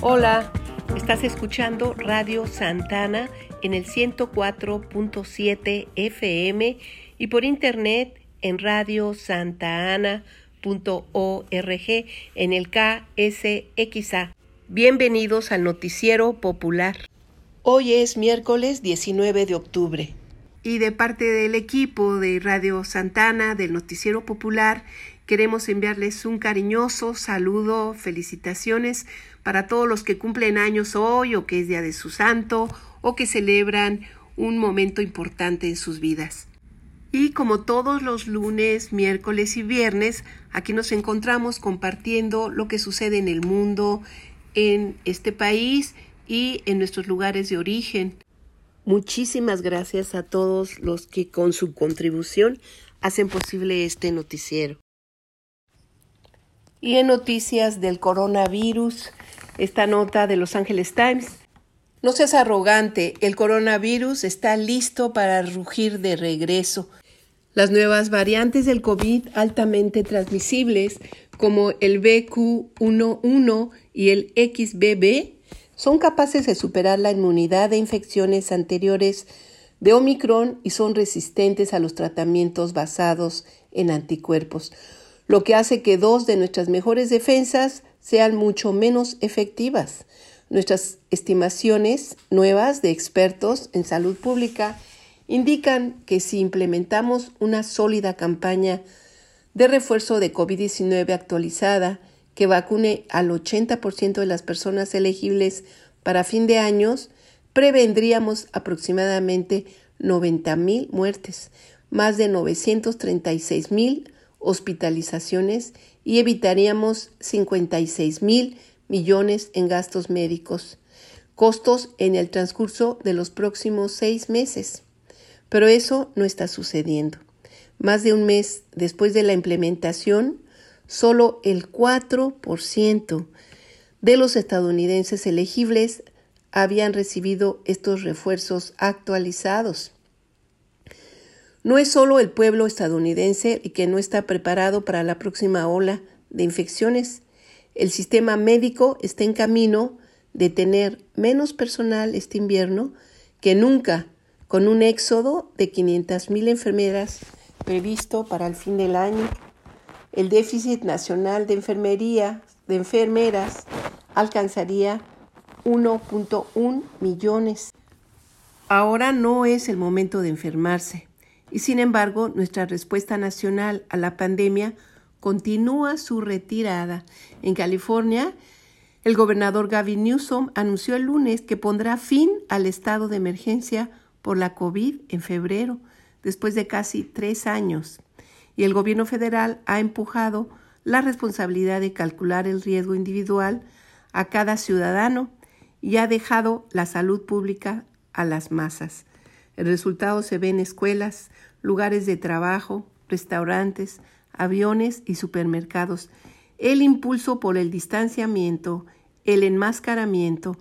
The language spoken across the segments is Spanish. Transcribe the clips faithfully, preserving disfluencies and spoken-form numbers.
Hola, estás escuchando Radio Santana en el ciento cuatro punto siete F M y por internet en radio santa ana punto org en el K S X A. Bienvenidos al Noticiero Popular. Hoy es miércoles diecinueve de octubre. Y de parte del equipo de Radio Santana del Noticiero Popular, queremos enviarles un cariñoso saludo, felicitaciones para todos los que cumplen años hoy o que es día de su santo o que celebran un momento importante en sus vidas. Y como todos los lunes, miércoles y viernes, aquí nos encontramos compartiendo lo que sucede en el mundo, en este país y en nuestros lugares de origen. Muchísimas gracias a todos los que con su contribución hacen posible este noticiero. Y en noticias del coronavirus, esta nota de Los Angeles Times. No seas arrogante, el coronavirus está listo para rugir de regreso. Las nuevas variantes del COVID altamente transmisibles, como el B Q once y el X B B, son capaces de superar la inmunidad de infecciones anteriores de Omicron y son resistentes a los tratamientos basados en anticuerpos, lo que hace que dos de nuestras mejores defensas sean mucho menos efectivas. Nuestras estimaciones nuevas de expertos en salud pública indican que si implementamos una sólida campaña de refuerzo de COVID diecinueve actualizada que vacune al ochenta por ciento de las personas elegibles para fin de años, prevendríamos aproximadamente noventa mil muertes, más de novecientos treinta y seis mil hospitalizaciones y evitaríamos cincuenta y seis mil millones en gastos médicos, costos en el transcurso de los próximos seis meses. Pero eso no está sucediendo. Más de un mes después de la implementación, solo el cuatro por ciento de los estadounidenses elegibles habían recibido estos refuerzos actualizados. No es solo el pueblo estadounidense el que no está preparado para la próxima ola de infecciones. El sistema médico está en camino de tener menos personal este invierno que nunca, con un éxodo de quinientas mil enfermeras previsto para el fin del año. El déficit nacional de enfermería, de enfermeras alcanzaría uno punto uno millones. Ahora no es el momento de enfermarse y sin embargo nuestra respuesta nacional a la pandemia continúa su retirada. En California, el gobernador Gavin Newsom anunció el lunes que pondrá fin al estado de emergencia por la COVID en febrero, después de casi tres años. Y el gobierno federal ha empujado la responsabilidad de calcular el riesgo individual a cada ciudadano y ha dejado la salud pública a las masas. El resultado se ve en escuelas, lugares de trabajo, restaurantes, aviones y supermercados. El impulso por el distanciamiento, el enmascaramiento,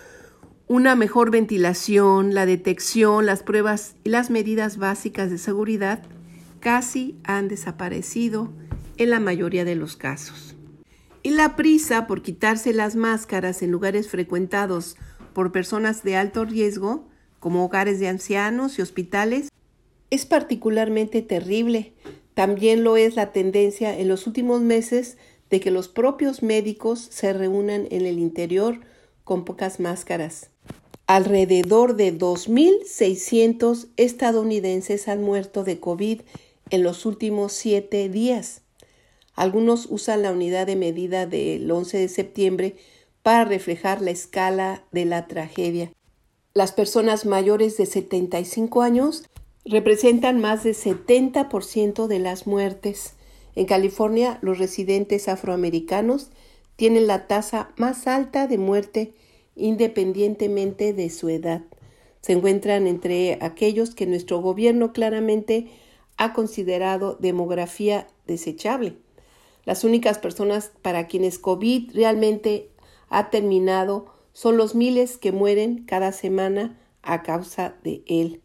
una mejor ventilación, la detección, las pruebas y las medidas básicas de seguridad casi han desaparecido en la mayoría de los casos. Y la prisa por quitarse las máscaras en lugares frecuentados por personas de alto riesgo, como hogares de ancianos y hospitales, es particularmente terrible. También lo es la tendencia en los últimos meses de que los propios médicos se reúnan en el interior con pocas máscaras. Alrededor de dos mil seiscientos estadounidenses han muerto de COVID en los últimos siete días. Algunos usan la unidad de medida del once de septiembre para reflejar la escala de la tragedia. Las personas mayores de setenta y cinco años representan más del setenta por ciento de las muertes. En California, los residentes afroamericanos tienen la tasa más alta de muerte independientemente de su edad. Se encuentran entre aquellos que nuestro gobierno claramente ha considerado demografía desechable. Las únicas personas para quienes COVID realmente ha terminado son los miles que mueren cada semana a causa de él.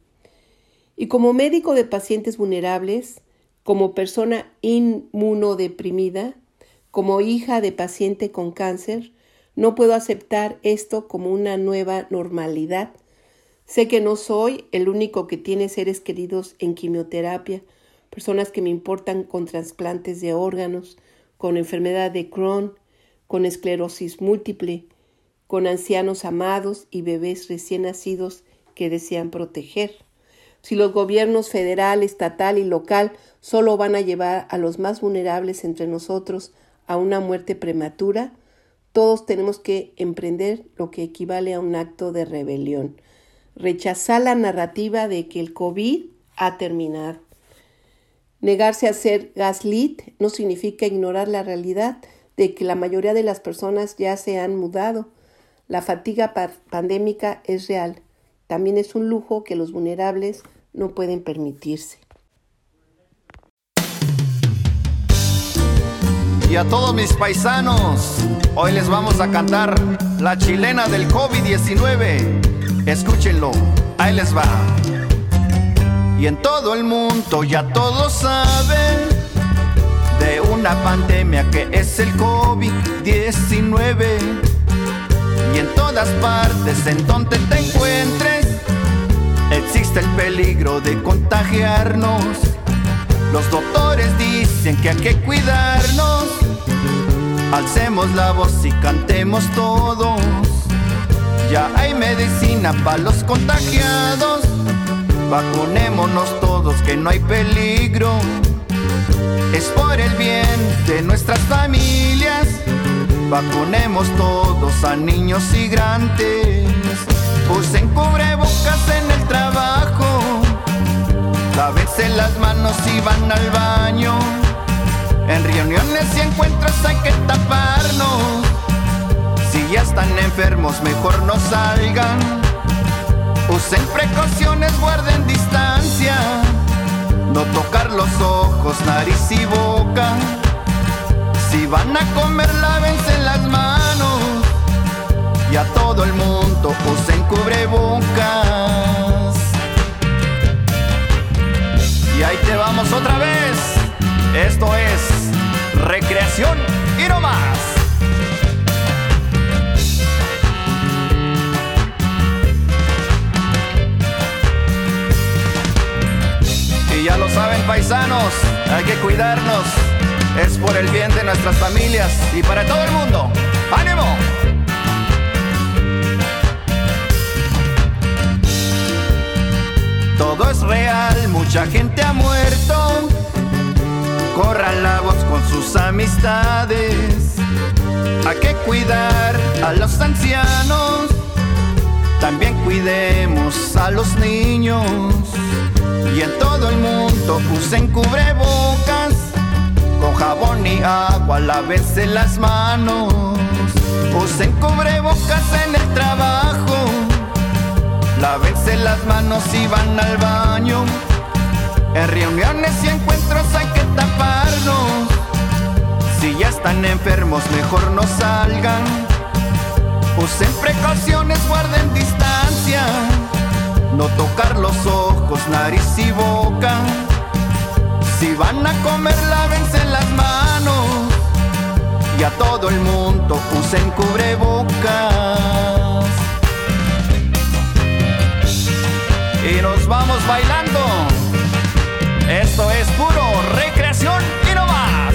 Y como médico de pacientes vulnerables, como persona inmunodeprimida, como hija de paciente con cáncer, No puedo aceptar esto como una nueva normalidad. Sé que no soy el único que tiene seres queridos en quimioterapia, personas que me importan con trasplantes de órganos, con enfermedad de Crohn, con esclerosis múltiple, con ancianos amados y bebés recién nacidos que desean proteger. Si los gobiernos federal, estatal y local solo van a llevar a los más vulnerables entre nosotros a una muerte prematura, todos tenemos que emprender lo que equivale a un acto de rebelión. Rechazar la narrativa de que el COVID ha terminado. Negarse a ser gaslit no significa ignorar la realidad de que la mayoría de las personas ya se han mudado. La fatiga pa- pandémica es real. También es un lujo que los vulnerables no pueden permitirse. Y a todos mis paisanos, hoy les vamos a cantar la chilena del COVID diecinueve. Escúchenlo, ahí les va. Y en todo el mundo ya todos saben de una pandemia que es el COVID diecinueve. Y en todas partes en donde te encuentres existe el peligro de contagiarnos. Los doctores dicen que hay que cuidarnos. Alcemos la voz y cantemos todos. Ya hay medicina para los contagiados. Vacunémonos todos que no hay peligro. Es por el bien de nuestras familias. Vacunemos todos a niños y grandes. Usen cubrebocas en el trabajo. Lávense las manos y van al baño. En reuniones y encuentros hay que taparnos. Si ya están enfermos, mejor no salgan. Usen precauciones, guarden distancia. No tocar los ojos, nariz y boca. Si van a comer, lávense las manos. Y a todo el mundo usen cubrebocas. Y ahí te vamos otra vez. Esto es recreación y no más. Y ya lo saben, paisanos, hay que cuidarnos. Es por el bien de nuestras familias y para todo el mundo. ¡Ánimo! Todo es real, mucha gente ha muerto. Corran la voz con sus amistades. Hay que cuidar a los ancianos. También cuidemos a los niños. Y en todo el mundo usen cubrebocas. Con jabón y agua lávense las manos. Usen cubrebocas en el trabajo. Lávense las manos y van al baño. En reuniones y encuentros hay que taparnos. Si ya están enfermos, mejor no salgan. Usen precauciones, guarden distancia. No tocar los ojos, nariz y boca. Si van a comer, lávense las manos. Y a todo el mundo usen cubrebocas. Y nos vamos bailando. Esto es puro recreación y no más.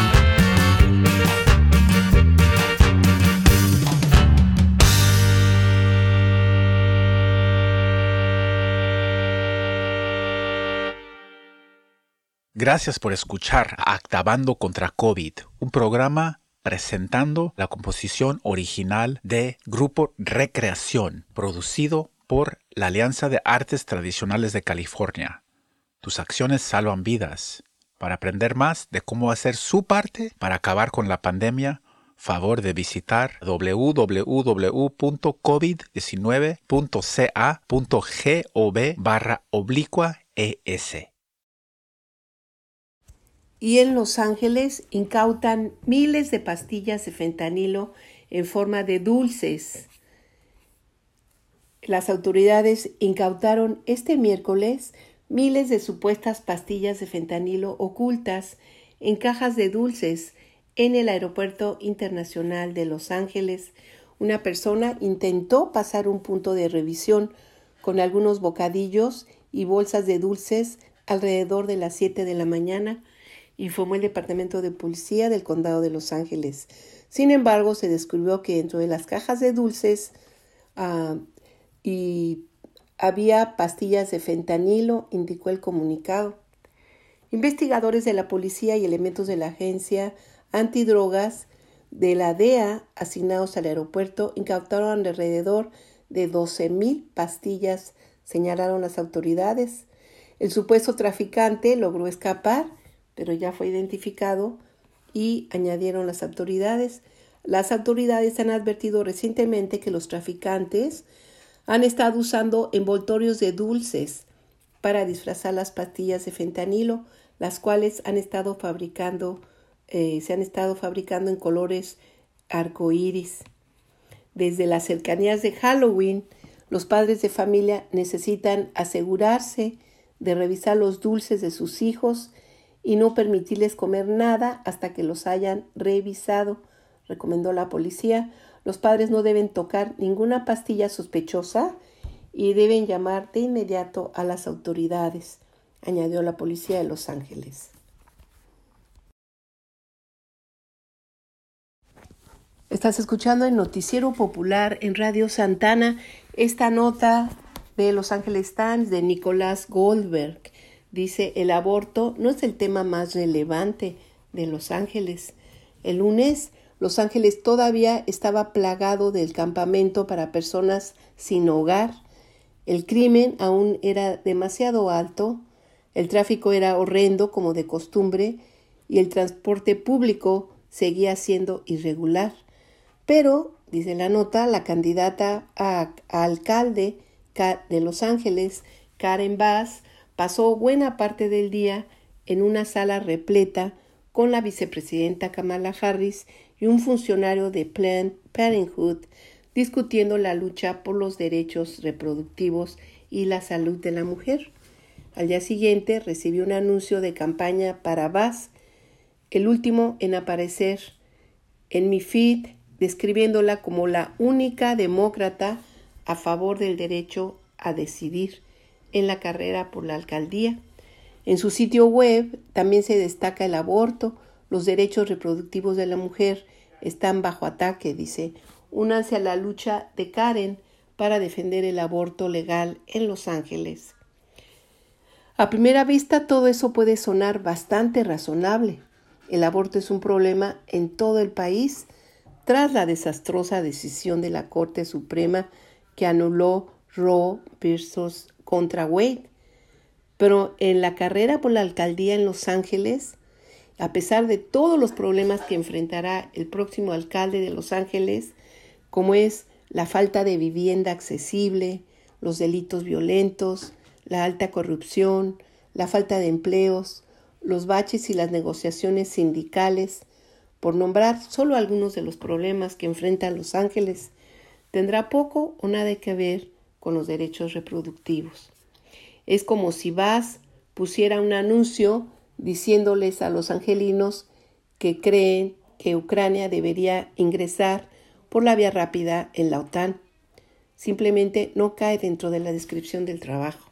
Gracias por escuchar Actabando contra COVID, un programa presentando la composición original de Grupo Recreación, producido por la Alianza de Artes Tradicionales de California. Tus acciones salvan vidas. Para aprender más de cómo hacer su parte para acabar con la pandemia, favor de visitar doble u doble u doble u punto covid diecinueve punto ca punto gov barra oblicua es. Y en Los Ángeles incautan miles de pastillas de fentanilo en forma de dulces. Las autoridades incautaron este miércoles miles de supuestas pastillas de fentanilo ocultas en cajas de dulces en el Aeropuerto Internacional de Los Ángeles. Una persona intentó pasar un punto de revisión con algunos bocadillos y bolsas de dulces alrededor de las siete de la mañana, informó el Departamento de Policía del Condado de Los Ángeles. Sin embargo, se descubrió que dentro de las cajas de dulces uh, y había pastillas de fentanilo, indicó el comunicado. Investigadores de la policía y elementos de la agencia antidrogas de la D E A asignados al aeropuerto incautaron alrededor de doce mil pastillas, señalaron las autoridades. El supuesto traficante logró escapar, pero ya fue identificado y añadieron las autoridades. Las autoridades han advertido recientemente que los traficantes han estado usando envoltorios de dulces para disfrazar las pastillas de fentanilo, las cuales han estado fabricando, eh, se han estado fabricando en colores arcoíris. Desde las cercanías de Halloween, los padres de familia necesitan asegurarse de revisar los dulces de sus hijos y no permitirles comer nada hasta que los hayan revisado, recomendó la policía. Los padres no deben tocar ninguna pastilla sospechosa y deben llamar de inmediato a las autoridades, añadió la policía de Los Ángeles. Estás escuchando el Noticiero Popular en Radio Santana. Esta nota de Los Angeles Times de Nicolás Goldberg dice: el aborto no es el tema más relevante de Los Ángeles. El lunes, Los Ángeles todavía estaba plagado del campamento para personas sin hogar. El crimen aún era demasiado alto, el tráfico era horrendo como de costumbre y el transporte público seguía siendo irregular. Pero, dice la nota, la candidata a, a alcalde de Los Ángeles, Karen Bass, pasó buena parte del día en una sala repleta con la vicepresidenta Kamala Harris y un funcionario de Planned Parenthood discutiendo la lucha por los derechos reproductivos y la salud de la mujer. Al día siguiente recibió un anuncio de campaña para Bass, el último en aparecer en mi feed, describiéndola como la única demócrata a favor del derecho a decidir en la carrera por la alcaldía. En su sitio web también se destaca el aborto. Los derechos reproductivos de la mujer están bajo ataque, dice. Únanse a la lucha de Karen para defender el aborto legal en Los Ángeles. A primera vista todo eso puede sonar bastante razonable. El aborto es un problema en todo el país tras la desastrosa decisión de la Corte Suprema que anuló Roe versus contra Wade. Pero en la carrera por la alcaldía en Los Ángeles, a pesar de todos los problemas que enfrentará el próximo alcalde de Los Ángeles, como es la falta de vivienda accesible, los delitos violentos, la alta corrupción, la falta de empleos, los baches y las negociaciones sindicales, por nombrar solo algunos de los problemas que enfrenta Los Ángeles, tendrá poco o nada que ver con los derechos reproductivos. Es como si Bass pusiera un anuncio diciéndoles a los angelinos que creen que Ucrania debería ingresar por la vía rápida en la OTAN. Simplemente no cae dentro de la descripción del trabajo.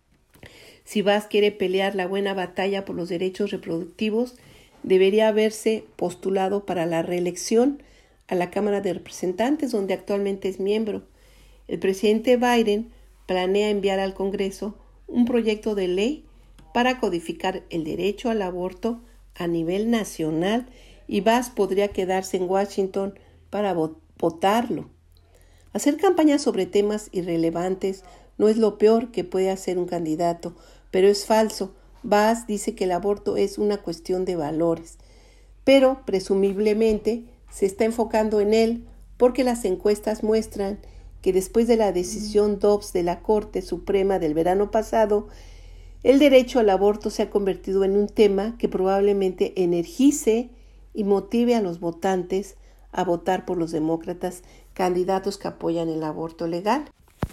Si Bass quiere pelear la buena batalla por los derechos reproductivos, debería haberse postulado para la reelección a la Cámara de Representantes, donde actualmente es miembro. El presidente Biden planea enviar al Congreso un proyecto de ley para codificar el derecho al aborto a nivel nacional y Bass podría quedarse en Washington para votarlo. Hacer campaña sobre temas irrelevantes no es lo peor que puede hacer un candidato, pero es falso. Bass dice que el aborto es una cuestión de valores, pero presumiblemente se está enfocando en él porque las encuestas muestran que después de la decisión Dobbs de la Corte Suprema del verano pasado, el derecho al aborto se ha convertido en un tema que probablemente energice y motive a los votantes a votar por los demócratas, candidatos que apoyan el aborto legal.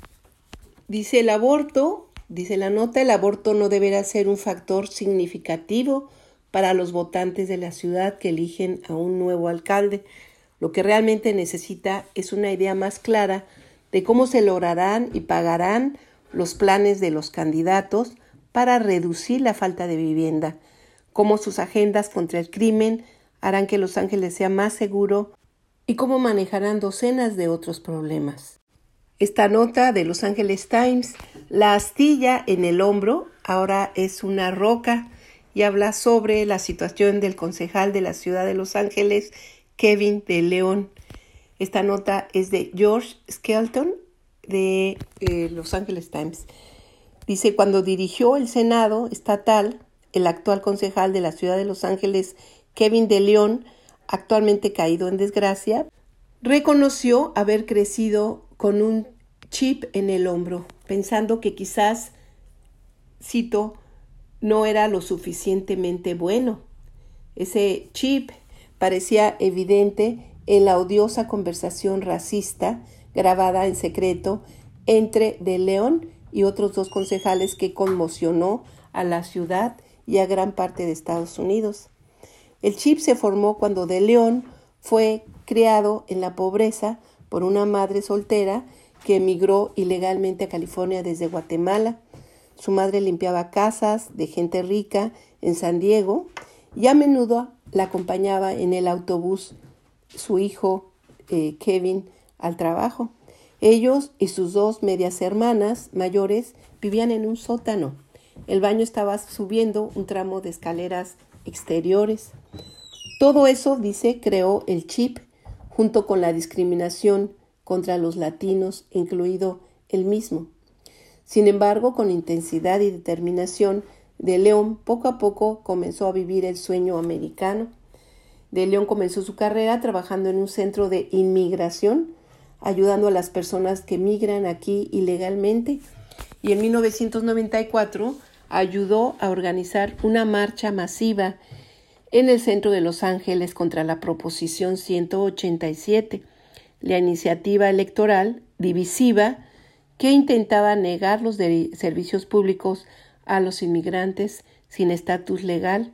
Dice el aborto, dice la nota, el aborto no deberá ser un factor significativo para los votantes de la ciudad que eligen a un nuevo alcalde. Lo que realmente necesita es una idea más clara de cómo se lograrán y pagarán los planes de los candidatos para reducir la falta de vivienda, cómo sus agendas contra el crimen harán que Los Ángeles sea más seguro y cómo manejarán docenas de otros problemas. Esta nota de Los Angeles Times, la astilla en el hombro ahora es una roca, y habla sobre la situación del concejal de la ciudad de Los Ángeles, Kevin de León. Esta nota es de George Skelton de eh, Los Angeles Times. Dice, cuando dirigió el Senado estatal, el actual concejal de la ciudad de Los Ángeles, Kevin de León, actualmente caído en desgracia, reconoció haber crecido con un chip en el hombro, pensando que quizás, cito, no era lo suficientemente bueno. Ese chip parecía evidente en la odiosa conversación racista grabada en secreto entre De León y otros dos concejales que conmocionó a la ciudad y a gran parte de Estados Unidos. El chip se formó cuando De León fue criado en la pobreza por una madre soltera que emigró ilegalmente a California desde Guatemala. Su madre limpiaba casas de gente rica en San Diego y a menudo la acompañaba en el autobús su hijo eh, Kevin al trabajo. Ellos y sus dos medias hermanas mayores vivían en un sótano. El baño estaba subiendo un tramo de escaleras exteriores. Todo eso, dice, creó el chip junto con la discriminación contra los latinos, incluido él mismo. Sin embargo, con intensidad y determinación, De León poco a poco comenzó a vivir el sueño americano. De León comenzó su carrera trabajando en un centro de inmigración, ayudando a las personas que migran aquí ilegalmente, y en mil novecientos noventa y cuatro ayudó a organizar una marcha masiva en el centro de Los Ángeles contra la Proposición ciento ochenta y siete, la iniciativa electoral divisiva que intentaba negar los de- servicios públicos a los inmigrantes sin estatus legal.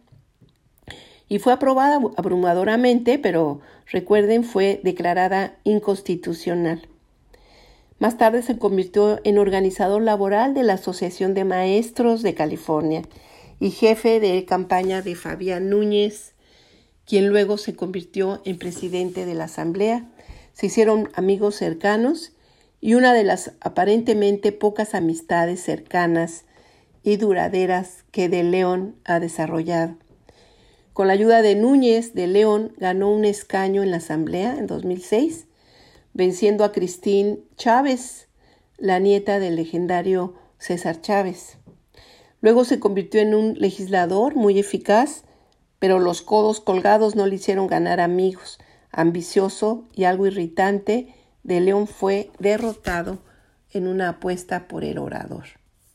Y fue aprobada abrumadoramente, pero recuerden, fue declarada inconstitucional. Más tarde se convirtió en organizador laboral de la Asociación de Maestros de California y jefe de campaña de Fabián Núñez, quien luego se convirtió en presidente de la Asamblea. Se hicieron amigos cercanos y una de las aparentemente pocas amistades cercanas y duraderas que De León ha desarrollado. Con la ayuda de Núñez, De León ganó un escaño en la Asamblea en dos mil seis, venciendo a Christine Chávez, la nieta del legendario César Chávez. Luego se convirtió en un legislador muy eficaz, pero los codos colgados no le hicieron ganar amigos. Ambicioso y algo irritante, De León fue derrotado en una apuesta por el orador.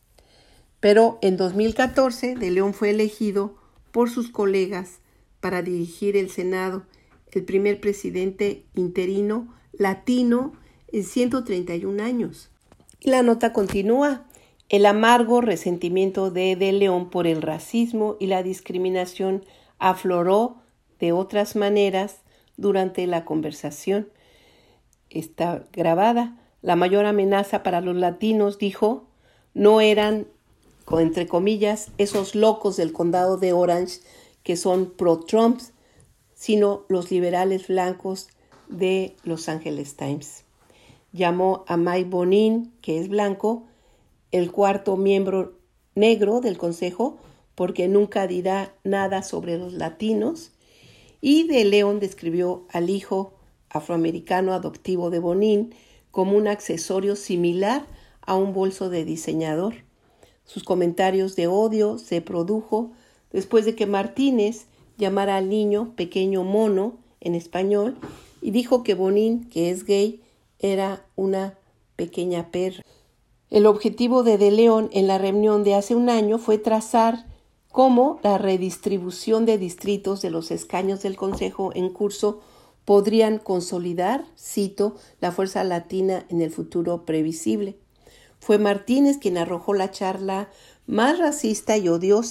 Pero en dos mil catorce, De León fue elegido por sus colegas para dirigir el Senado, el primer presidente interino latino en ciento treinta y un años. Y la nota continúa. El amargo resentimiento de De León por el racismo y la discriminación afloró de otras maneras durante la conversación. Está grabada. La mayor amenaza para los latinos, dijo, no eran, entre comillas, esos locos del condado de Orange que son pro-Trump, sino los liberales blancos de Los Angeles Times. Llamó a Mike Bonin, que es blanco, el cuarto miembro negro del consejo, porque nunca dirá nada sobre los latinos, y De León describió al hijo afroamericano adoptivo de Bonin como un accesorio similar a un bolso de diseñador. Sus comentarios de odio se produjo después de que Martínez llamara al niño pequeño mono en español y dijo que Bonin, que es gay, era una pequeña perra. El objetivo de De León en la reunión de hace un año fue trazar cómo la redistribución de distritos de los escaños del Consejo en curso podrían consolidar, cito, la fuerza latina en el futuro previsible. Fue Martínez quien arrojó la charla más racista y odiosa,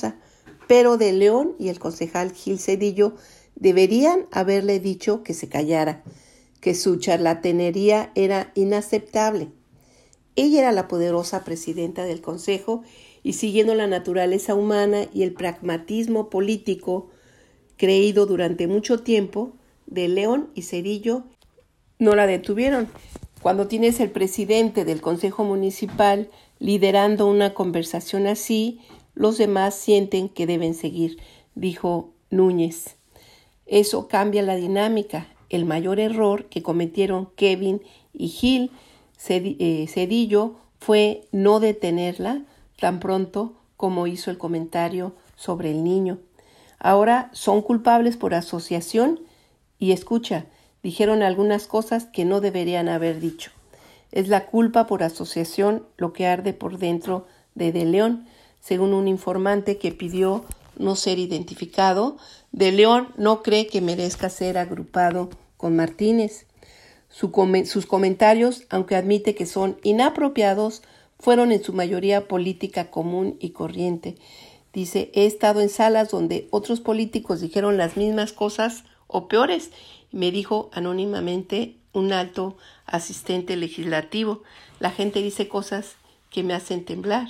pero de León y el concejal Gil Cedillo deberían haberle dicho que se callara, que su charlatanería era inaceptable. Ella era la poderosa presidenta del Consejo y, siguiendo la naturaleza humana y el pragmatismo político creído durante mucho tiempo, de León y Cedillo no la detuvieron. Cuando tienes el presidente del Consejo Municipal liderando una conversación así, los demás sienten que deben seguir, dijo Núñez. Eso cambia la dinámica. El mayor error que cometieron Kevin y Gil Cedillo fue no detenerla tan pronto como hizo el comentario sobre el niño. Ahora son culpables por asociación y, escucha, dijeron algunas cosas que no deberían haber dicho. Es la culpa por asociación lo que arde por dentro de De León, según un informante que pidió no ser identificado. De León no cree que merezca ser agrupado con Martínez. Su com- sus comentarios, aunque admite que son inapropiados, fueron en su mayoría política común y corriente. Dice, he estado en salas donde otros políticos dijeron las mismas cosas o peores, me dijo anónimamente un alto asistente legislativo. La gente dice cosas que me hacen temblar.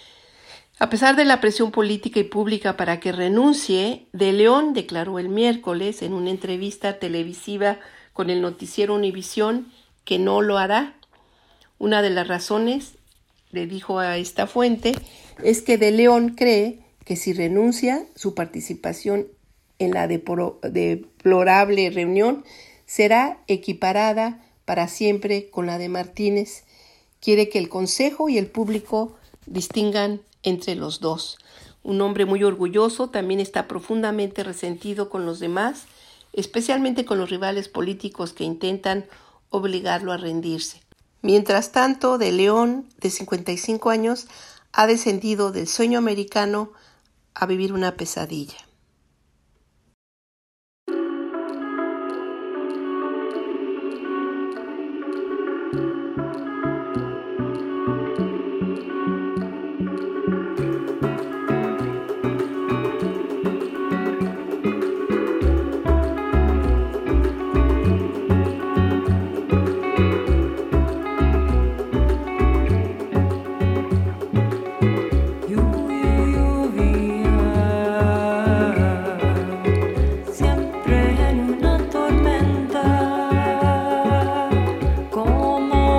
A pesar de la presión política y pública para que renuncie, De León declaró el miércoles en una entrevista televisiva con el noticiero Univisión que no lo hará. Una de las razones, le dijo a esta fuente, es que De León cree que si renuncia, su participación en la deplorable reunión será equiparada para siempre con la de Martínez. Quiere que el Consejo y el público distingan entre los dos. Un hombre muy orgulloso, también está profundamente resentido con los demás, especialmente con los rivales políticos que intentan obligarlo a rendirse. Mientras tanto, De León, de cincuenta y cinco años, ha descendido del sueño americano a vivir una pesadilla. Siempre en una tormenta, como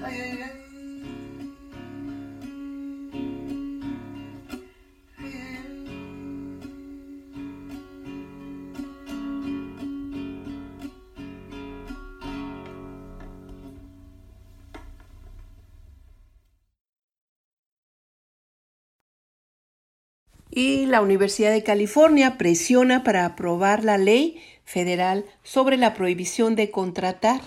Y la Universidad de California presiona para aprobar la ley federal sobre la prohibición de contratar.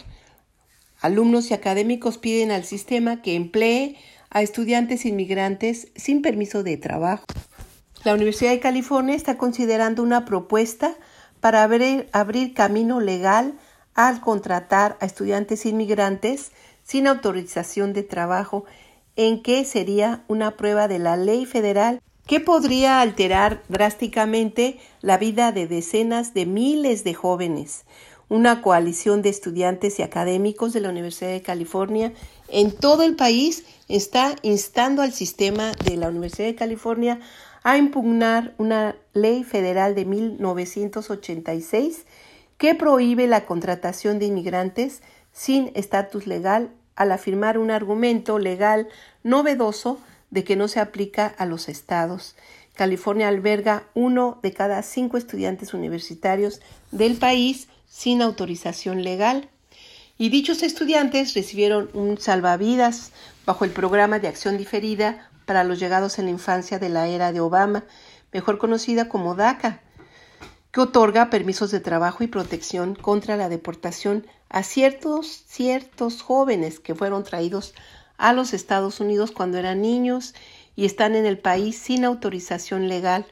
Alumnos y académicos piden al sistema que emplee a estudiantes inmigrantes sin permiso de trabajo. La Universidad de California está considerando una propuesta para abrir, abrir camino legal al contratar a estudiantes inmigrantes sin autorización de trabajo, en que sería una prueba de la ley federal que podría alterar drásticamente la vida de decenas de miles de jóvenes. Una coalición de estudiantes y académicos de la Universidad de California en todo el país está instando al sistema de la Universidad de California a impugnar una ley federal de mil novecientos ochenta y seis que prohíbe la contratación de inmigrantes sin estatus legal al afirmar un argumento legal novedoso de que no se aplica a los estados. California alberga uno de cada cinco estudiantes universitarios del país sin autorización legal. Y dichos estudiantes recibieron un salvavidas bajo el programa de acción diferida para los llegados en la infancia de la era de Obama, mejor conocida como DACA, que otorga permisos de trabajo y protección contra la deportación a ciertos, ciertos jóvenes que fueron traídos a los Estados Unidos cuando eran niños y están en el país sin autorización legal.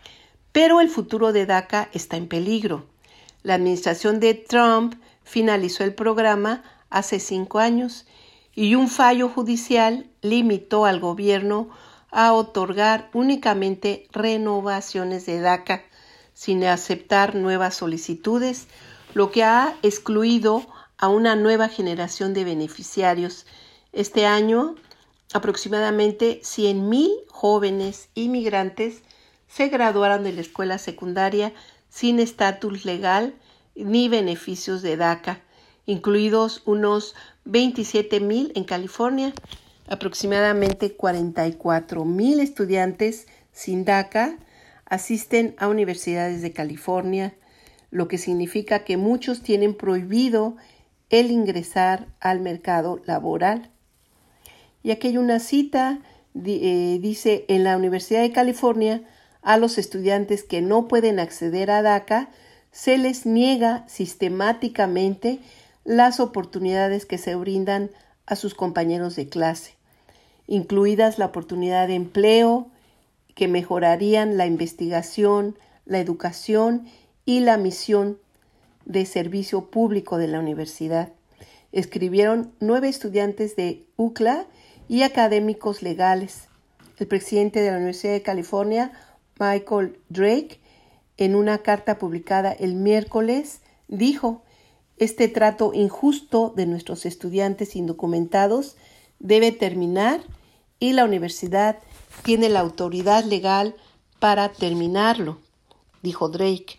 Pero el futuro de DACA está en peligro. La administración de Trump finalizó el programa hace cinco años y un fallo judicial limitó al gobierno a otorgar únicamente renovaciones de DACA sin aceptar nuevas solicitudes, lo que ha excluido a una nueva generación de beneficiarios. Este año, aproximadamente cien mil jóvenes inmigrantes se graduaron de la escuela secundaria sin estatus legal ni beneficios de DACA, incluidos unos veintisiete mil en California. Aproximadamente cuarenta y cuatro mil estudiantes sin DACA asisten a universidades de California, lo que significa que muchos tienen prohibido el ingresar al mercado laboral. Y aquí hay una cita, eh, dice, en la Universidad de California, a los estudiantes que no pueden acceder a DACA, se les niega sistemáticamente las oportunidades que se brindan a sus compañeros de clase, incluidas la oportunidad de empleo, que mejorarían la investigación, la educación y la misión de servicio público de la universidad. Escribieron nueve estudiantes de U C L A y académicos legales. El presidente de la Universidad de California, Michael Drake, en una carta publicada el miércoles, dijo: este trato injusto de nuestros estudiantes indocumentados debe terminar y la universidad tiene la autoridad legal para terminarlo, dijo Drake.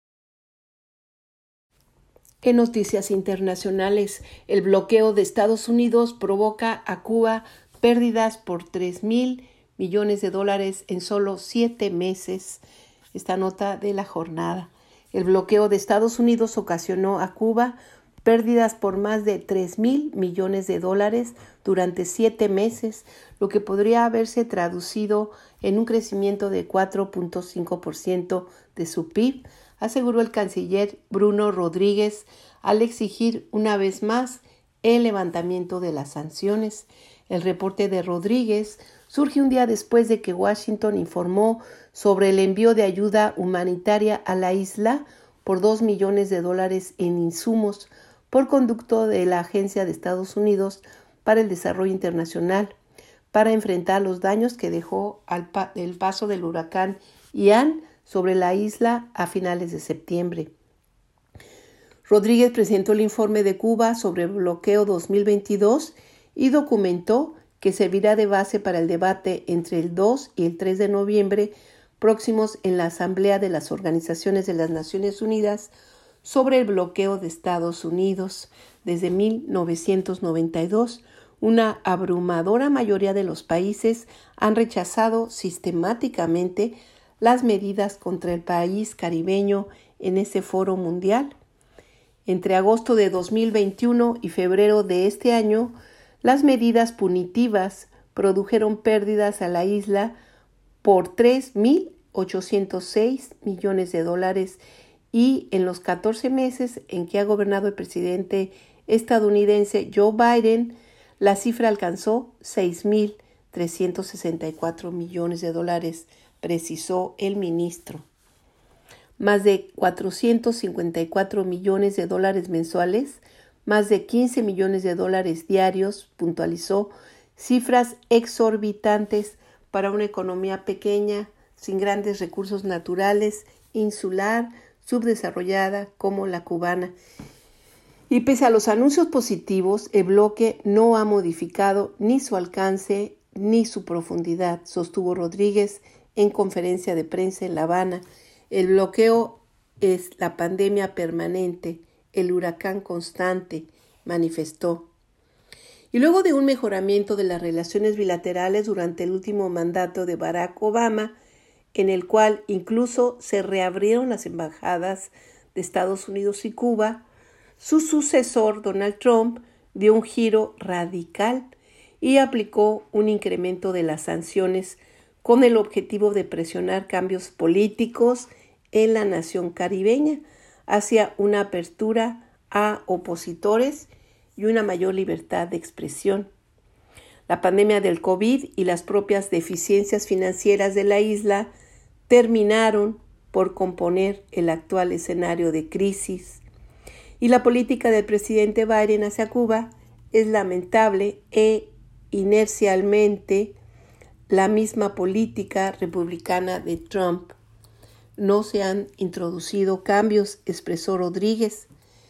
En noticias internacionales, el bloqueo de Estados Unidos provoca a Cuba pérdidas por tres mil millones de dólares en solo siete meses. Esta nota de la jornada. El bloqueo de Estados Unidos ocasionó a Cuba pérdidas por más de tres mil millones de dólares durante siete meses, lo que podría haberse traducido en un crecimiento de cuatro punto cinco por ciento de su P I B, aseguró el canciller Bruno Rodríguez al exigir una vez más el levantamiento de las sanciones. El reporte de Rodríguez surge un día después de que Washington informó sobre el envío de ayuda humanitaria a la isla por dos millones de dólares en insumos por conducto de la Agencia de Estados Unidos para el Desarrollo Internacional para enfrentar los daños que dejó al pa- el paso del huracán Ian sobre la isla a finales de septiembre. Rodríguez presentó el informe de Cuba sobre el bloqueo dos mil veintidós y documentó que servirá de base para el debate entre el dos y el tres de noviembre próximos en la Asamblea de las Organizaciones de las Naciones Unidas sobre el bloqueo de Estados Unidos. Desde mil novecientos noventa y dos, una abrumadora mayoría de los países han rechazado sistemáticamente las medidas contra el país caribeño en ese foro mundial. Entre agosto de dos mil veintiuno y febrero de este año, las medidas punitivas produjeron pérdidas a la isla por tres mil ochocientos seis millones de dólares y en los catorce meses en que ha gobernado el presidente estadounidense Joe Biden, la cifra alcanzó seis mil trescientos sesenta y cuatro millones de dólares, precisó el ministro. Más de cuatrocientos cincuenta y cuatro millones de dólares mensuales, más de quince millones de dólares diarios, puntualizó, cifras exorbitantes para una economía pequeña, sin grandes recursos naturales, insular, subdesarrollada como la cubana. Y pese a los anuncios positivos, el bloque no ha modificado ni su alcance ni su profundidad, sostuvo Rodríguez en conferencia de prensa en La Habana. El bloqueo es la pandemia permanente, el huracán constante, manifestó. Y luego de un mejoramiento de las relaciones bilaterales durante el último mandato de Barack Obama, en el cual incluso se reabrieron las embajadas de Estados Unidos y Cuba, su sucesor, Donald Trump, dio un giro radical y aplicó un incremento de las sanciones con el objetivo de presionar cambios políticos en la nación caribeña hacia una apertura a opositores y una mayor libertad de expresión. La pandemia del COVID y las propias deficiencias financieras de la isla terminaron por componer el actual escenario de crisis. Y la política del presidente Biden hacia Cuba es lamentable e inercialmente la misma política republicana de Trump. No se han introducido cambios, expresó Rodríguez.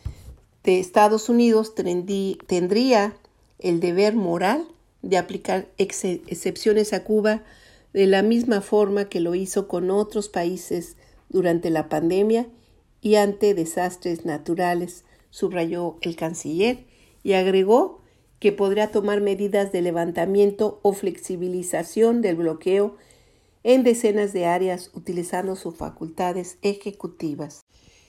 De Estados Unidos tendí, tendría el deber moral de aplicar ex- excepciones a Cuba de la misma forma que lo hizo con otros países durante la pandemia y ante desastres naturales, subrayó el canciller, y agregó que podría tomar medidas de levantamiento o flexibilización del bloqueo en decenas de áreas utilizando sus facultades ejecutivas.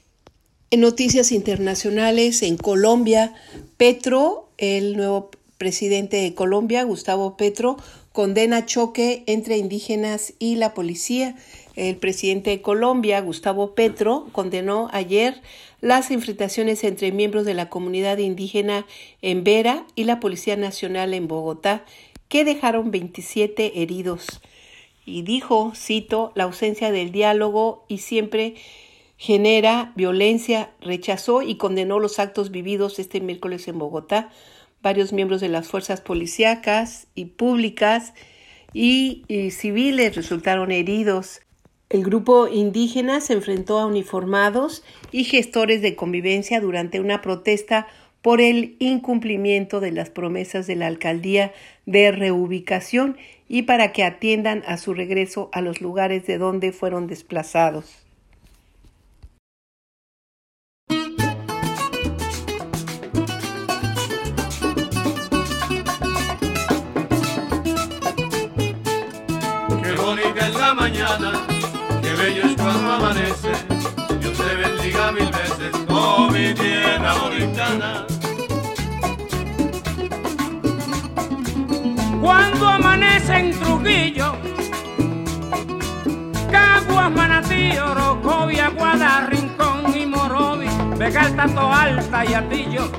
En noticias internacionales, en Colombia, Petro, el nuevo presidente de Colombia, Gustavo Petro, condena choque entre indígenas y la policía. El presidente de Colombia, Gustavo Petro, condenó ayer las enfrentaciones entre miembros de la comunidad indígena en Vera y la Policía Nacional en Bogotá, que dejaron veintisiete heridos. Y dijo, cito, la ausencia del diálogo y siempre genera violencia. Rechazó y condenó los actos vividos este miércoles en Bogotá. Varios miembros de las fuerzas policíacas y públicas y, y civiles resultaron heridos. El grupo indígena se enfrentó a uniformados y gestores de convivencia durante una protesta por el incumplimiento de las promesas de la alcaldía de reubicación y para que atiendan a su regreso a los lugares de donde fueron desplazados. Qué bonita es la mañana, qué bello es cuando amanece. Dios te bendiga mil veces, oh mi tierra bonitana. Cuando amanece en Trujillo, Caguas, Manatí, Orocovi, Aguada, Rincón y Morovi, Vega Alta, Toalta y Atillo,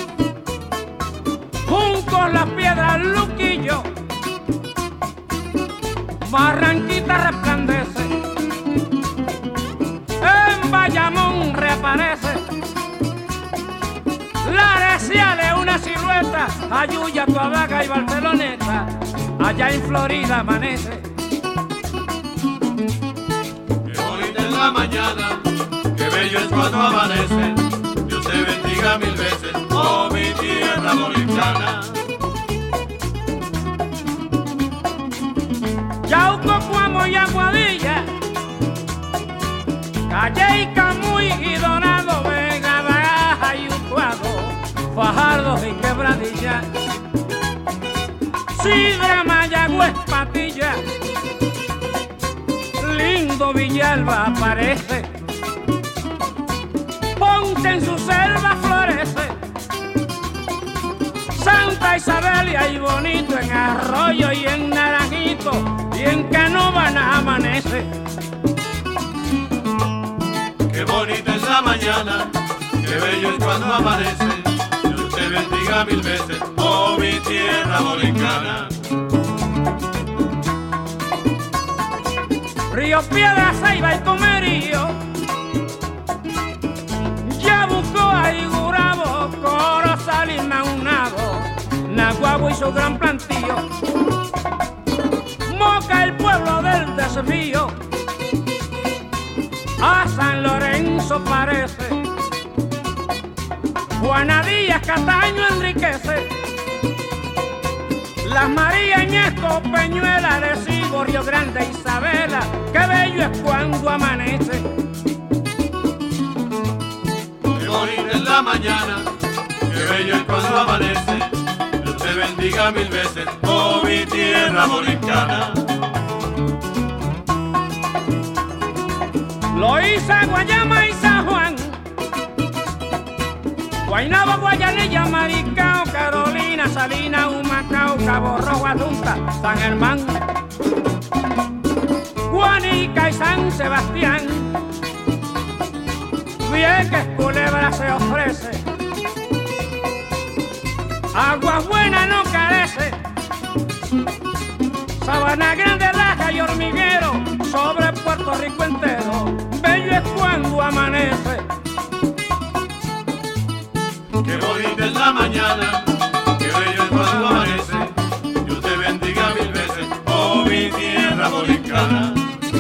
Juncos, Las Piedras, Luquillo, Barranquita resplandece, en Bayamón reaparece, La Areciale una silueta, Ayuya, Tuabaga y Barceloneta, allá en Florida amanece. Qué bonita es la mañana, qué bello es cuando amanece. Dios te bendiga mil veces, oh mi tierra bonitana. Yauco, Cuamo y Aguadilla, Calle y Camuy y Dorado, Vega, Baraja y Utuado, Fajardo y Quebradilla. Sidra, Mayagüez, Patilla, lindo Villalba aparece, Ponce en su selva florece, Santa Isabel y ahí bonito en Arroyo y en Naranjito y en Canóvana amanece. Qué bonita es la mañana, qué bello es cuando amanece. Dios te bendiga mil veces, oh mi tierra borincana. Río Piedra, Ceiba y Comerío, Yabuco, Aigurabo, Corozal y Maunabo, Naguabo y su gran plantío, Moca, el pueblo del desvío, a San Lorenzo parece, Juana Díaz, Cataño enriquece, Las Marías, Ñesco, Peñuela, Arecibo, Río Grande, Isabela, qué bello es cuando amanece. Qué bonita es la mañana, qué bello es cuando amanece. Dios te bendiga mil veces, oh mi tierra borincana. Loíza, Guayama y San Juan, Guaynabo, Guayanilla, Maricao, Carolina, Salina, Humacao, Cabo Rojo, Adunta, San Germán, Guanica y San Sebastián, Vieques, Culebra se ofrece, Agua Buena no carece, Sabana Grande, Laja y Hormiguero, sobre Puerto Rico entero, bello es cuando amanece. Qué bonita es la mañana, qué bello es cuando amanece. Dios te bendiga mil veces, oh mi tierra borincana.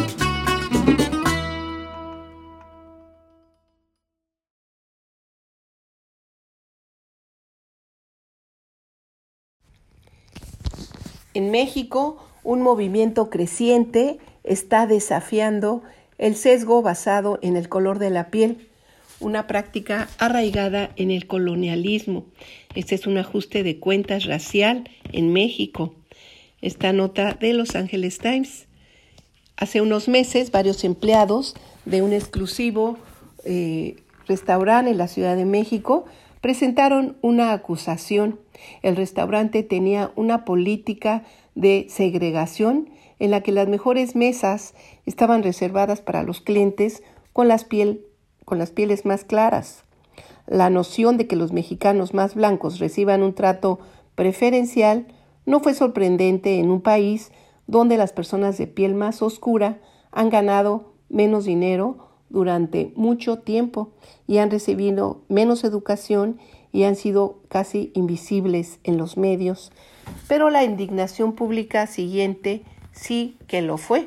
En México, un movimiento creciente está desafiando el sesgo basado en el color de la piel, una práctica arraigada en el colonialismo. Este es un ajuste de cuentas racial en México. Esta nota de Los Angeles Times. Hace unos meses, varios empleados de un exclusivo eh, restaurante en la Ciudad de México presentaron una acusación. El restaurante tenía una política de segregación en la que las mejores mesas estaban reservadas para los clientes con las, piel, con las pieles más claras. La noción de que los mexicanos más blancos reciban un trato preferencial no fue sorprendente en un país donde las personas de piel más oscura han ganado menos dinero durante mucho tiempo y han recibido menos educación y han sido casi invisibles en los medios. Pero la indignación pública siguiente sí que lo fue.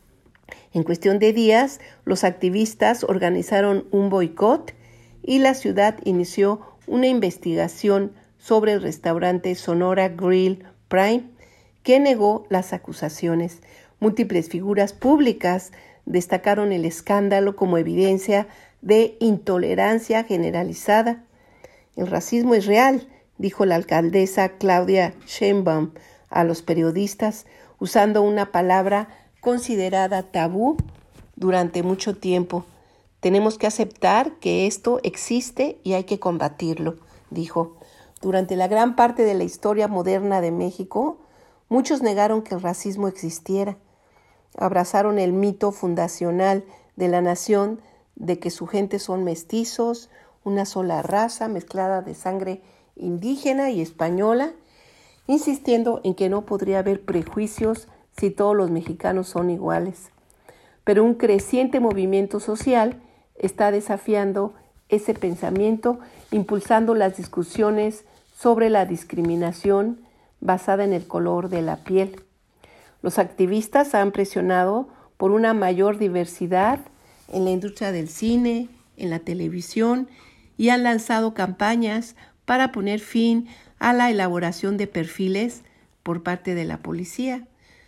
En cuestión de días, los activistas organizaron un boicot y la ciudad inició una investigación sobre el restaurante Sonora Grill Prime, que negó las acusaciones. Múltiples figuras públicas destacaron el escándalo como evidencia de intolerancia generalizada. El racismo es real, dijo la alcaldesa Claudia Sheinbaum a los periodistas, usando una palabra considerada tabú durante mucho tiempo. Tenemos que aceptar que esto existe y hay que combatirlo, dijo. Durante la gran parte de la historia moderna de México, muchos negaron que el racismo existiera. Abrazaron el mito fundacional de la nación de que su gente son mestizos, una sola raza mezclada de sangre indígena y española, insistiendo en que no podría haber prejuicios si todos los mexicanos son iguales. Pero un creciente movimiento social está desafiando ese pensamiento, impulsando las discusiones sobre la discriminación basada en el color de la piel. Los activistas han presionado por una mayor diversidad en la industria del cine, en la televisión, y han lanzado campañas para poner fin a la elaboración de perfiles por parte de la policía.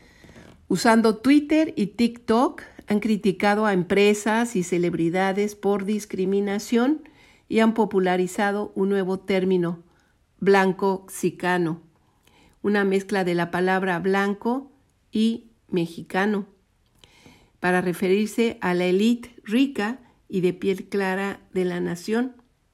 Usando Twitter y TikTok, han criticado a empresas y celebridades por discriminación y han popularizado un nuevo término, blanco xicano, una mezcla de la palabra blanco y mexicano, para referirse a la élite rica y de piel clara de la nación.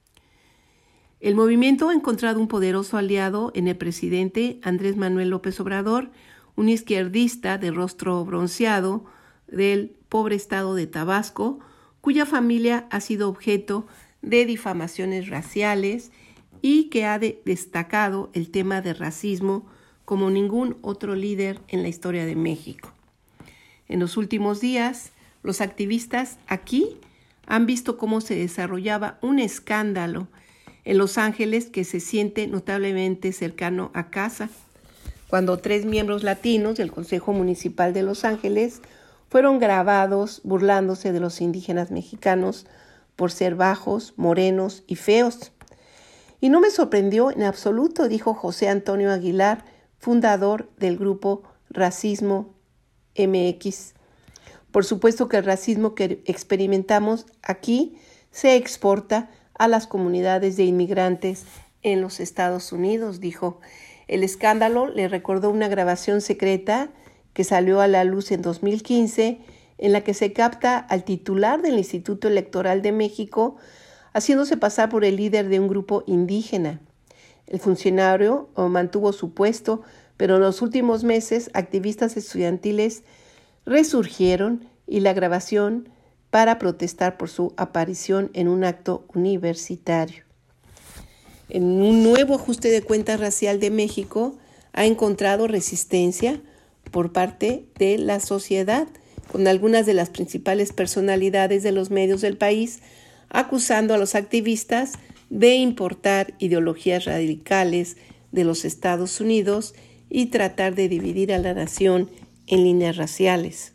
El movimiento ha encontrado un poderoso aliado en el presidente Andrés Manuel López Obrador, un izquierdista de rostro bronceado del pobre estado de Tabasco, cuya familia ha sido objeto de difamaciones raciales y que ha de- destacado el tema de racismo como ningún otro líder en la historia de México. En los últimos días, los activistas aquí han visto cómo se desarrollaba un escándalo en Los Ángeles que se siente notablemente cercano a casa, cuando tres miembros latinos del Consejo Municipal de Los Ángeles fueron grabados burlándose de los indígenas mexicanos por ser bajos, morenos y feos. Y no me sorprendió en absoluto, dijo José Antonio Aguilar, fundador del grupo Racismo M X. Por supuesto que el racismo que experimentamos aquí se exporta a las comunidades de inmigrantes en los Estados Unidos, dijo. El escándalo le recordó una grabación secreta que salió a la luz en dos mil quince, en la que se capta al titular del Instituto Electoral de México haciéndose pasar por el líder de un grupo indígena. El funcionario mantuvo su puesto, pero en los últimos meses activistas estudiantiles resurgieron y la grabación para protestar por su aparición en un acto universitario. En un nuevo ajuste de cuentas racial de México ha encontrado resistencia por parte de la sociedad, con algunas de las principales personalidades de los medios del país acusando a los activistas de importar ideologías radicales de los Estados Unidos y tratar de dividir a la nación en líneas raciales.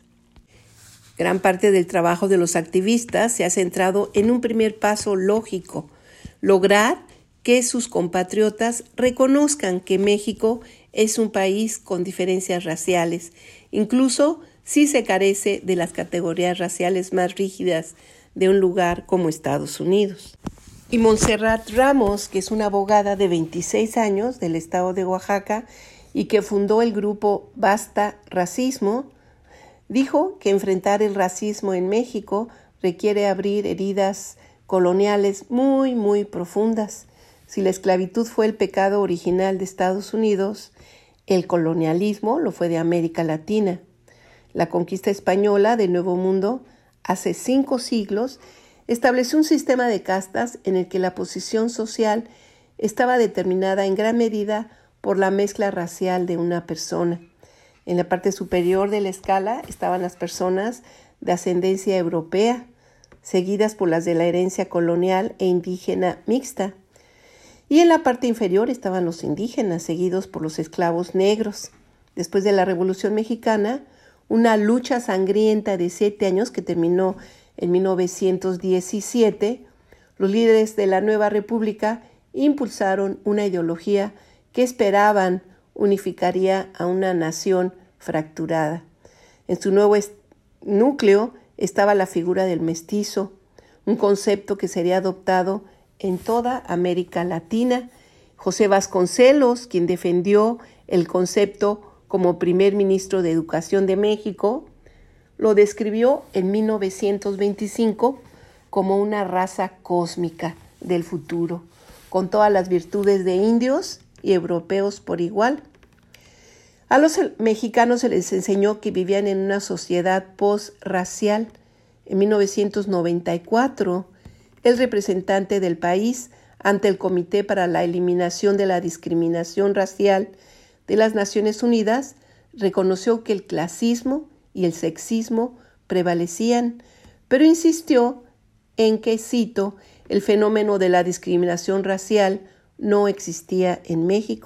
Gran parte del trabajo de los activistas se ha centrado en un primer paso lógico: lograr que sus compatriotas reconozcan que México es un país con diferencias raciales, incluso si se carece de las categorías raciales más rígidas de un lugar como Estados Unidos. Y Montserrat Ramos, que es una abogada de veintiséis años del estado de Oaxaca y que fundó el grupo Basta Racismo, dijo que enfrentar el racismo en México requiere abrir heridas coloniales muy, muy profundas. Si la esclavitud fue el pecado original de Estados Unidos, el colonialismo lo fue de América Latina. La conquista española del Nuevo Mundo, hace cinco siglos, estableció un sistema de castas en el que la posición social estaba determinada en gran medida por la mezcla racial de una persona. En la parte superior de la escala estaban las personas de ascendencia europea, seguidas por las de la herencia colonial e indígena mixta. Y en la parte inferior estaban los indígenas, seguidos por los esclavos negros. Después de la Revolución Mexicana, una lucha sangrienta de siete años que terminó en mil novecientos diecisiete, los líderes de la nueva república impulsaron una ideología que esperaban unificaría a una nación fracturada. En su nuevo est- núcleo estaba la figura del mestizo, un concepto que sería adoptado en toda América Latina. José Vasconcelos, quien defendió el concepto como primer ministro de Educación de México, lo describió en mil novecientos veinticinco como una raza cósmica del futuro, con todas las virtudes de indios y europeos por igual. A los mexicanos se les enseñó que vivían en una sociedad post-racial. En mil novecientos noventa y cuatro, el representante del país ante el Comité para la Eliminación de la Discriminación Racial de las Naciones Unidas reconoció que el clasismo y el sexismo prevalecían, pero insistió en que, cito, el fenómeno de la discriminación racial no existía en México.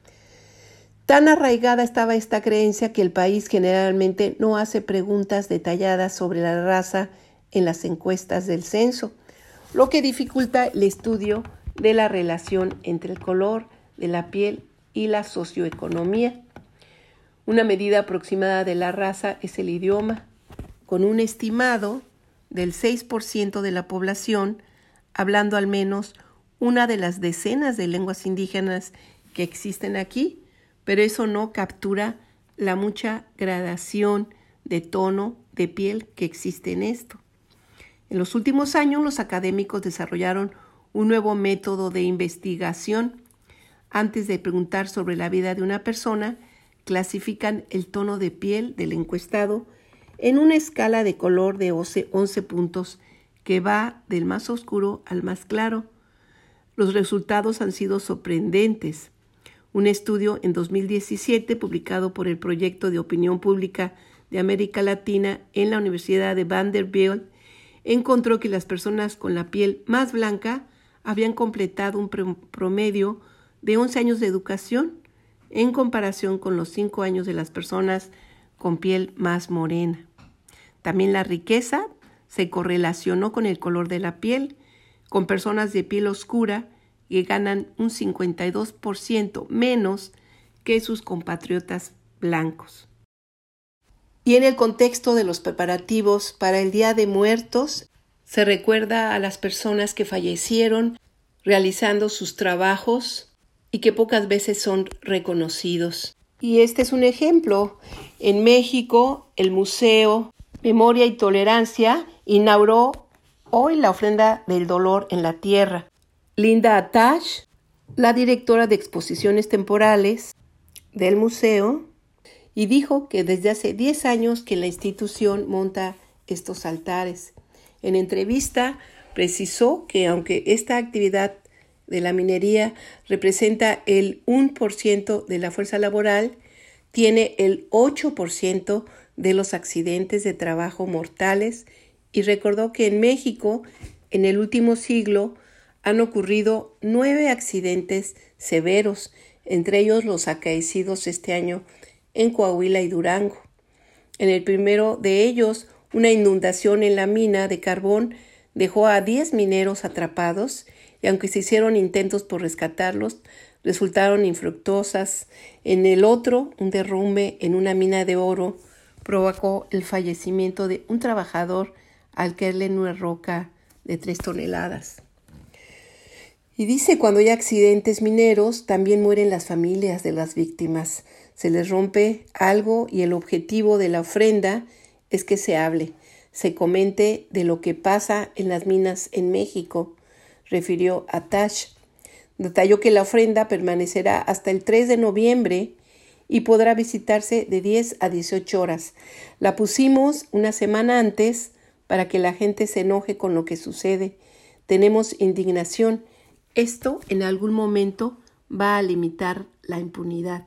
Tan arraigada estaba esta creencia que el país generalmente no hace preguntas detalladas sobre la raza en las encuestas del censo, lo que dificulta el estudio de la relación entre el color de la piel y la socioeconomía. Una medida aproximada de la raza es el idioma, con un estimado del seis por ciento de la población hablando al menos una de las decenas de lenguas indígenas que existen aquí, pero eso no captura la mucha gradación de tono de piel que existe en esto. En los últimos años, los académicos desarrollaron un nuevo método de investigación. Antes de preguntar sobre la vida de una persona, clasifican el tono de piel del encuestado en una escala de color de once puntos que va del más oscuro al más claro. Los resultados han sido sorprendentes. Un estudio en dos mil diecisiete publicado por el Proyecto de Opinión Pública de América Latina en la Universidad de Vanderbilt encontró que las personas con la piel más blanca habían completado un promedio de once años de educación en comparación con los cinco años de las personas con piel más morena. También la riqueza se correlacionó con el color de la piel, con personas de piel oscura que ganan un cincuenta y dos por ciento menos que sus compatriotas blancos. Y en el contexto de los preparativos para el Día de Muertos, se recuerda a las personas que fallecieron realizando sus trabajos y que pocas veces son reconocidos. Y este es un ejemplo. En México, el Museo Memoria y Tolerancia inauguró hoy la ofrenda del dolor en la tierra. Linda Attach, la directora de exposiciones temporales del museo, y dijo que desde hace diez años que la institución monta estos altares. En entrevista precisó que aunque esta actividad de la minería representa el uno por ciento de la fuerza laboral, tiene el ocho por ciento de los accidentes de trabajo mortales, y recordó que en México, en el último siglo, han ocurrido nueve accidentes severos, entre ellos los acaecidos este año en Coahuila y Durango. En el primero de ellos, una inundación en la mina de carbón dejó a diez mineros atrapados, y aunque se hicieron intentos por rescatarlos, resultaron infructuosas. En el otro, un derrumbe en una mina de oro provocó el fallecimiento de un trabajador al caerle en una roca de tres toneladas. Y dice, cuando hay accidentes mineros, también mueren las familias de las víctimas. Se les rompe algo y el objetivo de la ofrenda es que se hable, se comente de lo que pasa en las minas en México, refirió Attach. Detalló que la ofrenda permanecerá hasta el tres de noviembre y podrá visitarse de diez a dieciocho horas. La pusimos una semana antes para que la gente se enoje con lo que sucede. Tenemos indignación. Esto en algún momento va a limitar la impunidad.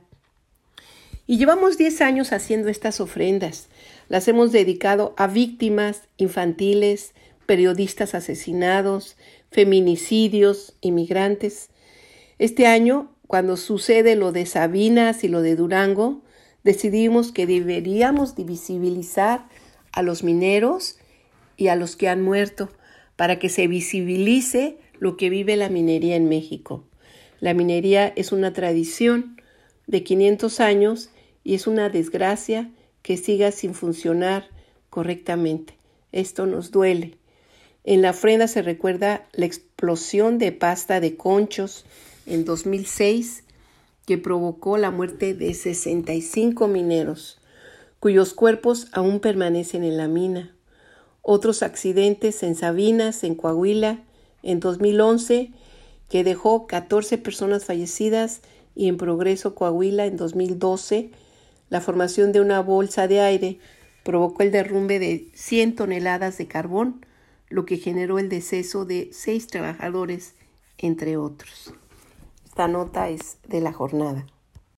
Y llevamos diez años haciendo estas ofrendas. Las hemos dedicado a víctimas infantiles, periodistas asesinados, feminicidios, inmigrantes. Este año, cuando sucede lo de Sabinas y lo de Durango, decidimos que deberíamos visibilizar a los mineros y a los que han muerto para que se visibilice lo que vive la minería en México. La minería es una tradición de quinientos años y es una desgracia que siga sin funcionar correctamente. Esto nos duele. En la ofrenda se recuerda la explosión de pasta de conchos en dos mil seis que provocó la muerte de sesenta y cinco mineros, cuyos cuerpos aún permanecen en la mina. Otros accidentes en Sabinas, en Coahuila, en dos mil once, que dejó catorce personas fallecidas, y en Progreso, Coahuila, en dos mil doce, la formación de una bolsa de aire provocó el derrumbe de cien toneladas de carbón, lo que generó el deceso de seis trabajadores, entre otros. Esta nota es de La Jornada.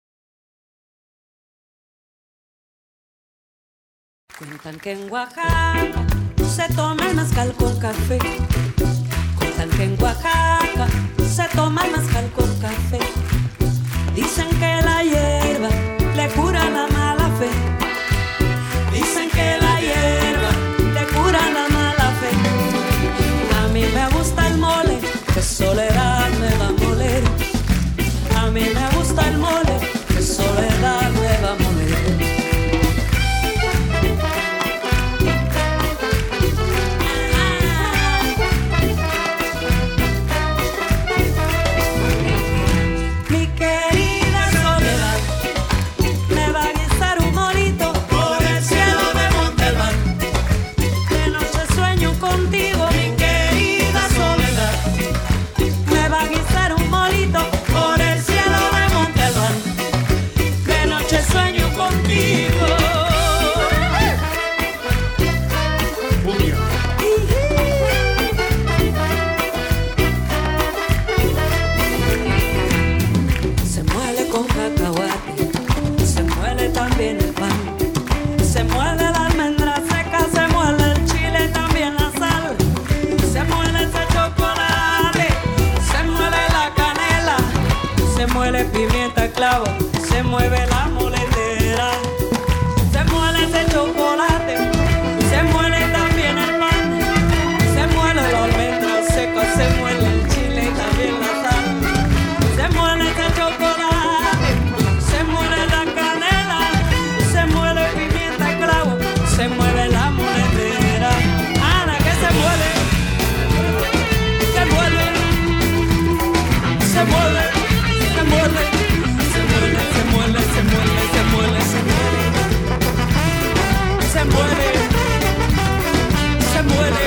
Cuentan que en Oaxaca se toma el mezcal con café. Cuentan que en Oaxaca se toma el mezcal con café. Dicen que la hierba le cura la mala fe. Dicen que la hierba le cura la mala fe. A mí me gusta el mole, que soledad me va a moler. A mí me gusta el mole, que soledad me va a moler. Mi querida soledad, contigo. Se muele con cacahuate, se muele también el pan, se muele la almendra seca, se muele el chile, también la sal, se muele ese chocolate, se muele la canela, se muele pimienta, clavo, se mueve la moletera, se muele ese chocolate, se muele también el pan, se muele la almendra seca, se muele el chile y también la sal, se muele ese chocolate, se muele la canela, se muele pimienta, clavo, se mueve la moletera. Ana, que se mueve, se mueve, se mueve, se mueve, se mueve, se mueve, se mueve, se mueve, se mueve, se mueve, se mueve,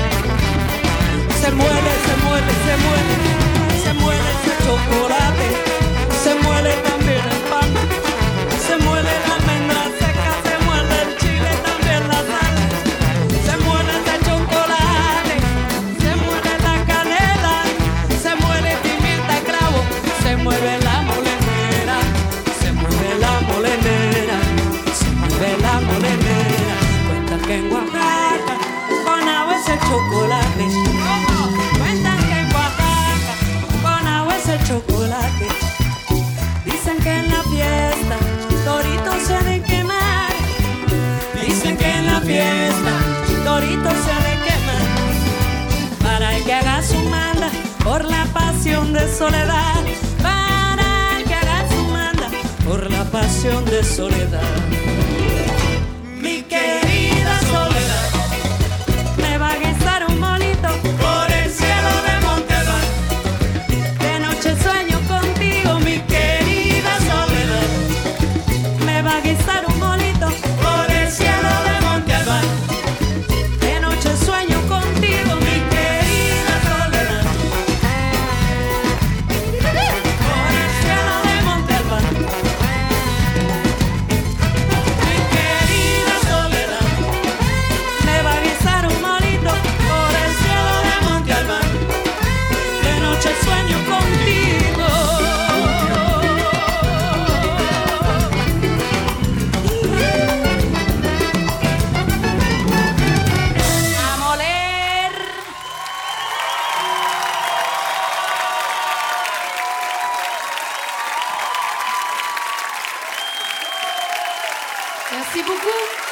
se mueve, se mueve, se mueve, se mueve ese chocolate, se mueve también el pan, se mueve la almendra seca, se mueve el chile, también la sal, se mueve ese chocolate, se mueve la canela, se mueve pimienta, clavo, se mueve la molenera, se mueve la molenera, se mueve la molenera. Cuentan que en Oaxaca con agua ese chocolate, cuentan que en Oaxaca con agua ese chocolate. Dicen que en la fiesta toritos se ha de quemar, dicen que en la fiesta toritos se ha de quemar, para el que haga su manda por la pasión de soledad, para el que haga su manda por la pasión de soledad. Mi querida Soledad, me va a guisar un monito por el cielo de Montalbán. De noche sueño contigo, mi querida Soledad, me va a guisar un monito por el cielo de Montalbán. De noche sueño contigo, mi querida Soledad, por el cielo de Montalbán. Mi querida Soledad, me va a guisar un monito por el cielo de Monte Albán. De noche sueño contigo. A moler. Merci beaucoup.